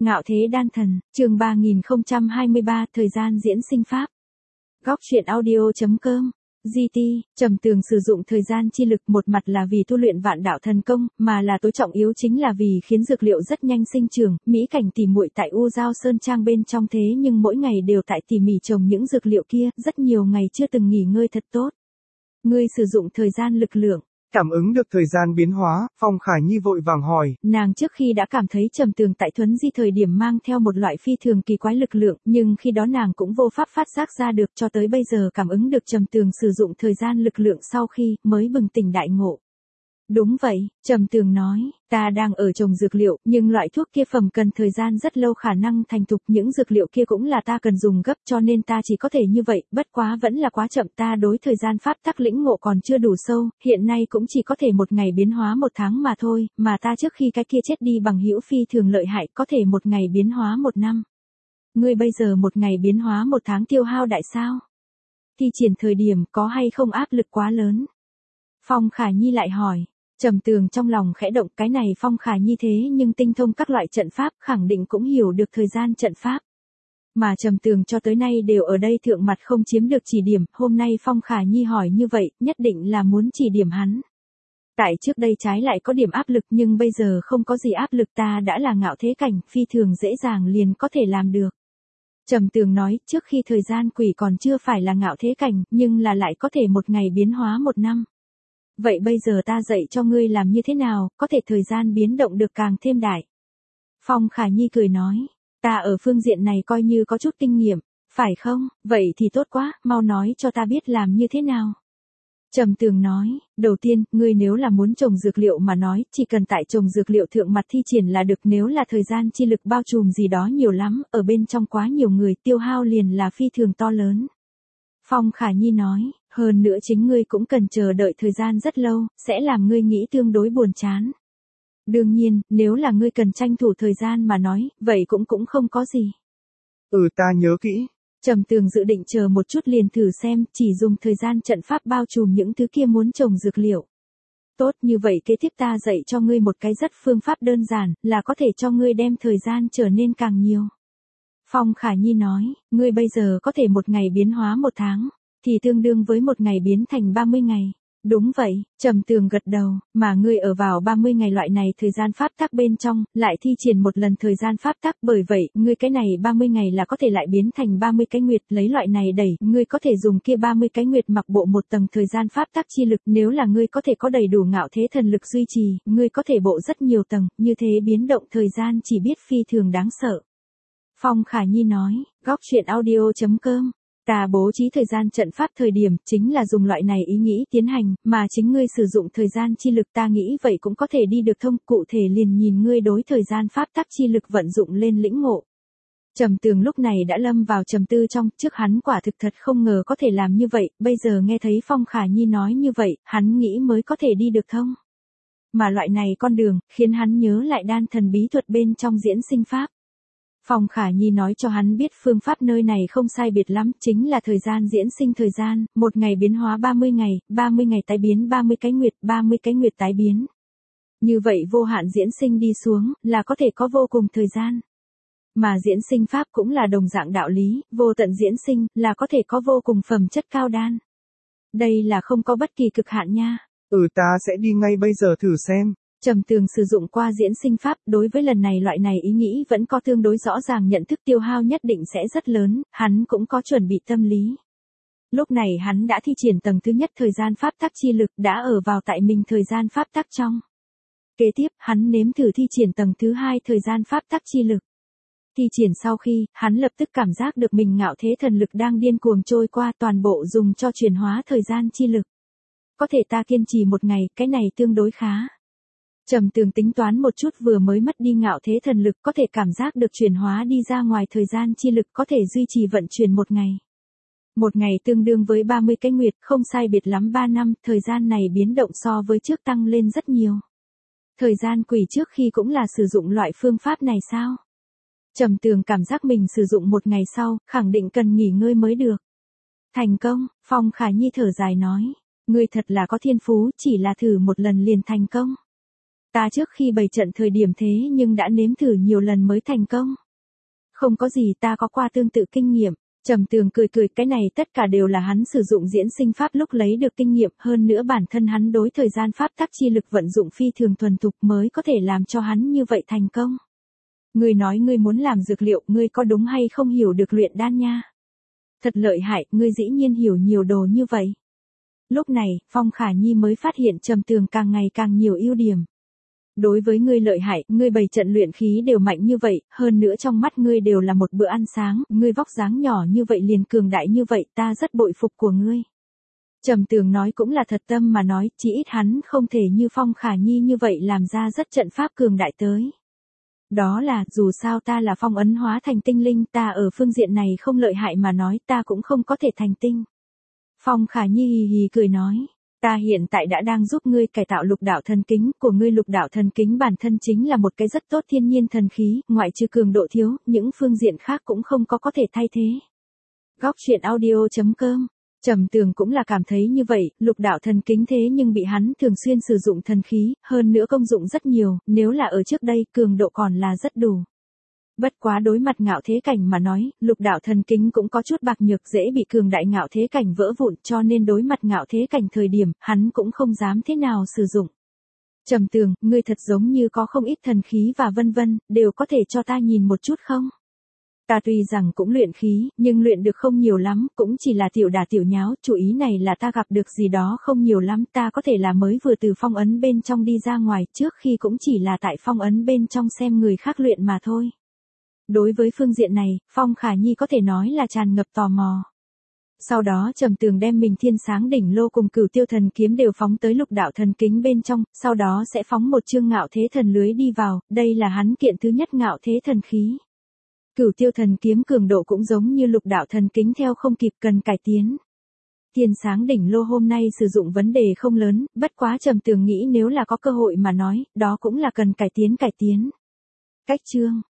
Ngạo thế đan thần, chương 3023, thời gian diễn sinh pháp. Góc truyện audio.com. GT, Trầm Tường sử dụng thời gian chi lực một mặt là vì tu luyện vạn đạo thần công, mà là tối trọng yếu chính là vì khiến dược liệu rất nhanh sinh trưởng, mỹ cảnh tỉ muội tại U Giao Sơn Trang bên trong thế nhưng mỗi ngày đều tại tỉ mỉ trồng những dược liệu kia, rất nhiều ngày chưa từng nghỉ ngơi thật tốt. Ngươi sử dụng thời gian lực lượng. Cảm ứng được thời gian biến hóa, Phong Khả Nhi vội vàng hỏi. Nàng trước khi đã cảm thấy Trầm Tường tại Thuấn Di thời điểm mang theo một loại phi thường kỳ quái lực lượng, nhưng khi đó nàng cũng vô pháp phát giác ra được, cho tới bây giờ cảm ứng được Trầm Tường sử dụng thời gian lực lượng sau khi mới bừng tỉnh đại ngộ. Đúng vậy, Trầm Tường nói, ta đang ở trồng dược liệu, nhưng loại thuốc kia phẩm cần thời gian rất lâu khả năng thành thục, những dược liệu kia cũng là ta cần dùng gấp cho nên ta chỉ có thể như vậy, bất quá vẫn là quá chậm, ta đối thời gian pháp tắc lĩnh ngộ còn chưa đủ sâu, hiện nay cũng chỉ có thể một ngày biến hóa một tháng mà thôi, mà ta trước khi cái kia chết đi bằng hữu phi thường lợi hại có thể một ngày biến hóa một năm. Ngươi bây giờ một ngày biến hóa một tháng tiêu hao đại sao? Thi triển thời điểm có hay không áp lực quá lớn? Phong Khả Nhi lại hỏi. Trầm Tường trong lòng khẽ động, cái này Phong Khả Nhi thế nhưng tinh thông các loại trận pháp, khẳng định cũng hiểu được thời gian trận pháp. Mà Trầm Tường cho tới nay đều ở đây thượng mặt không chiếm được chỉ điểm, hôm nay Phong Khả Nhi hỏi như vậy, nhất định là muốn chỉ điểm hắn. Tại trước đây trái lại có điểm áp lực nhưng bây giờ không có gì áp lực, ta đã là ngạo thế cảnh, phi thường dễ dàng liền có thể làm được. Trầm Tường nói, trước khi thời gian quỷ còn chưa phải là ngạo thế cảnh, nhưng là lại có thể một ngày biến hóa một năm. Vậy bây giờ ta dạy cho ngươi làm như thế nào, có thể thời gian biến động được càng thêm đại. Phong Khả Nhi cười nói, ta ở phương diện này coi như có chút kinh nghiệm, phải không, vậy thì tốt quá, mau nói cho ta biết làm như thế nào. Trầm Tường nói, đầu tiên, ngươi nếu là muốn trồng dược liệu mà nói, chỉ cần tại trồng dược liệu thượng mặt thi triển là được, nếu là thời gian chi lực bao trùm gì đó nhiều lắm, ở bên trong quá nhiều người tiêu hao liền là phi thường to lớn. Phong Khả Nhi nói, hơn nữa chính ngươi cũng cần chờ đợi thời gian rất lâu, sẽ làm ngươi nghĩ tương đối buồn chán. Đương nhiên, nếu là ngươi cần tranh thủ thời gian mà nói, vậy cũng không có gì. Ta nhớ kỹ. Trầm Tường dự định chờ một chút liền thử xem, chỉ dùng thời gian trận pháp bao trùm những thứ kia muốn trồng dược liệu. Tốt, như vậy kế tiếp ta dạy cho ngươi một cái rất phương pháp đơn giản, là có thể cho ngươi đem thời gian trở nên càng nhiều. Phong Khả Nhi nói, ngươi bây giờ có thể một ngày biến hóa một tháng, thì tương đương với một ngày biến thành 30 ngày. Đúng vậy, Trầm Tường gật đầu, mà ngươi ở vào 30 ngày loại này thời gian pháp tắc bên trong, lại thi triển một lần thời gian pháp tắc, bởi vậy, ngươi cái này 30 ngày là có thể lại biến thành 30 cái nguyệt, lấy loại này đẩy, ngươi có thể dùng kia 30 cái nguyệt mặc bộ một tầng thời gian pháp tắc chi lực, nếu là ngươi có thể có đầy đủ ngạo thế thần lực duy trì, ngươi có thể bộ rất nhiều tầng, như thế biến động thời gian chỉ biết phi thường đáng sợ. Phong Khả Nhi nói, góc truyện audio.com. Ta bố trí thời gian trận pháp thời điểm chính là dùng loại này ý nghĩ tiến hành, mà chính ngươi sử dụng thời gian chi lực, ta nghĩ vậy cũng có thể đi được thông, cụ thể liền nhìn ngươi đối thời gian pháp tắc chi lực vận dụng lên lĩnh ngộ. Trầm Tường lúc này đã lâm vào trầm tư trong, trước hắn quả thực thật không ngờ có thể làm như vậy, bây giờ nghe thấy Phong Khả Nhi nói như vậy, hắn nghĩ mới có thể đi được thông. Mà loại này con đường, khiến hắn nhớ lại đan thần bí thuật bên trong diễn sinh pháp. Phong Khả Nhi nói cho hắn biết phương pháp nơi này không sai biệt lắm, chính là thời gian diễn sinh thời gian, một ngày biến hóa 30 ngày tái biến 30 cái nguyệt, 30 cái nguyệt tái biến. Như vậy vô hạn diễn sinh đi xuống, là có thể có vô cùng thời gian. Mà diễn sinh pháp cũng là đồng dạng đạo lý, vô tận diễn sinh, là có thể có vô cùng phẩm chất cao đan. Đây là không có bất kỳ cực hạn nha. Ta sẽ đi ngay bây giờ thử xem. Trầm Tường sử dụng qua diễn sinh pháp, đối với lần này loại này ý nghĩ vẫn có tương đối rõ ràng nhận thức tiêu hao nhất định sẽ rất lớn, hắn cũng có chuẩn bị tâm lý. Lúc này hắn đã thi triển tầng thứ nhất thời gian pháp tắc chi lực, đã ở vào tại mình thời gian pháp tắc trong. Kế tiếp, hắn nếm thử thi triển tầng thứ hai thời gian pháp tắc chi lực. Thi triển sau khi, hắn lập tức cảm giác được mình ngạo thế thần lực đang điên cuồng trôi qua, toàn bộ dùng cho chuyển hóa thời gian chi lực. Có thể ta kiên trì một ngày, cái này tương đối khá. Trầm Tường tính toán một chút, vừa mới mất đi ngạo thế thần lực, có thể cảm giác được chuyển hóa đi ra ngoài thời gian chi lực, có thể duy trì vận chuyển một ngày. Một ngày tương đương với 30 cái nguyệt, không sai biệt lắm 3 năm, thời gian này biến động so với trước tăng lên rất nhiều. Thời gian quỷ trước khi cũng là sử dụng loại phương pháp này sao? Trầm Tường cảm giác mình sử dụng một ngày sau, khẳng định cần nghỉ ngơi mới được. Thành công, Phong Khả Nhi thở dài nói, ngươi thật là có thiên phú, chỉ là thử một lần liền thành công. Ta trước khi bày trận thời điểm thế nhưng đã nếm thử nhiều lần mới thành công. Không có gì, ta có qua tương tự kinh nghiệm. Trầm Tường cười cười, cái này tất cả đều là hắn sử dụng diễn sinh pháp lúc lấy được kinh nghiệm, hơn nữa bản thân hắn đối thời gian pháp tắc chi lực vận dụng phi thường thuần thục mới có thể làm cho hắn như vậy thành công. Ngươi nói ngươi muốn làm dược liệu, ngươi có đúng hay không hiểu được luyện đan nha? Thật lợi hại, ngươi dĩ nhiên hiểu nhiều đồ như vậy. Lúc này, Phong Khả Nhi mới phát hiện Trầm Tường càng ngày càng nhiều ưu điểm. Đối với ngươi lợi hại, ngươi bày trận luyện khí đều mạnh như vậy, hơn nữa trong mắt ngươi đều là một bữa ăn sáng, ngươi vóc dáng nhỏ như vậy liền cường đại như vậy, ta rất bội phục của ngươi. Trầm Tường nói cũng là thật tâm mà nói, chỉ ít hắn không thể như Phong Khả Nhi như vậy làm ra rất trận pháp cường đại tới. Đó là, dù sao ta là phong ấn hóa thành tinh linh, ta ở phương diện này không lợi hại mà nói, ta cũng không có thể thành tinh. Phong Khả Nhi hì hì cười nói, ta hiện tại đã đang giúp ngươi cải tạo lục đạo thần kính của ngươi. Lục đạo thần kính bản thân chính là một cái rất tốt thiên nhiên thần khí, ngoại trừ cường độ thiếu, những phương diện khác cũng không có thể thay thế. Góc truyện audio.com. Trầm Tường cũng là cảm thấy như vậy, lục đạo thần kính thế nhưng bị hắn thường xuyên sử dụng thần khí, hơn nữa công dụng rất nhiều, nếu là ở trước đây, cường độ còn là rất đủ. Bất quá đối mặt ngạo thế cảnh mà nói, lục đạo thần kính cũng có chút bạc nhược, dễ bị cường đại ngạo thế cảnh vỡ vụn, cho nên đối mặt ngạo thế cảnh thời điểm, hắn cũng không dám thế nào sử dụng. Trầm Tường, ngươi thật giống như có không ít thần khí và vân vân, đều có thể cho ta nhìn một chút không? Ta tuy rằng cũng luyện khí, nhưng luyện được không nhiều lắm, cũng chỉ là tiểu đả tiểu nháo, chủ ý này là ta gặp được gì đó không nhiều lắm, ta có thể là mới vừa từ phong ấn bên trong đi ra ngoài, trước khi cũng chỉ là tại phong ấn bên trong xem người khác luyện mà thôi. Đối với phương diện này, Phong Khả Nhi có thể nói là tràn ngập tò mò. Sau đó Trầm Tường đem mình thiên sáng đỉnh lô cùng Cửu Tiêu thần kiếm đều phóng tới lục đạo thần kính bên trong, sau đó sẽ phóng một chương ngạo thế thần lưới đi vào, đây là hắn kiện thứ nhất ngạo thế thần khí. Cửu Tiêu thần kiếm cường độ cũng giống như lục đạo thần kính theo không kịp, cần cải tiến. Thiên sáng đỉnh lô hôm nay sử dụng vấn đề không lớn, bất quá Trầm Tường nghĩ nếu là có cơ hội mà nói, đó cũng là cần cải tiến. Cách chương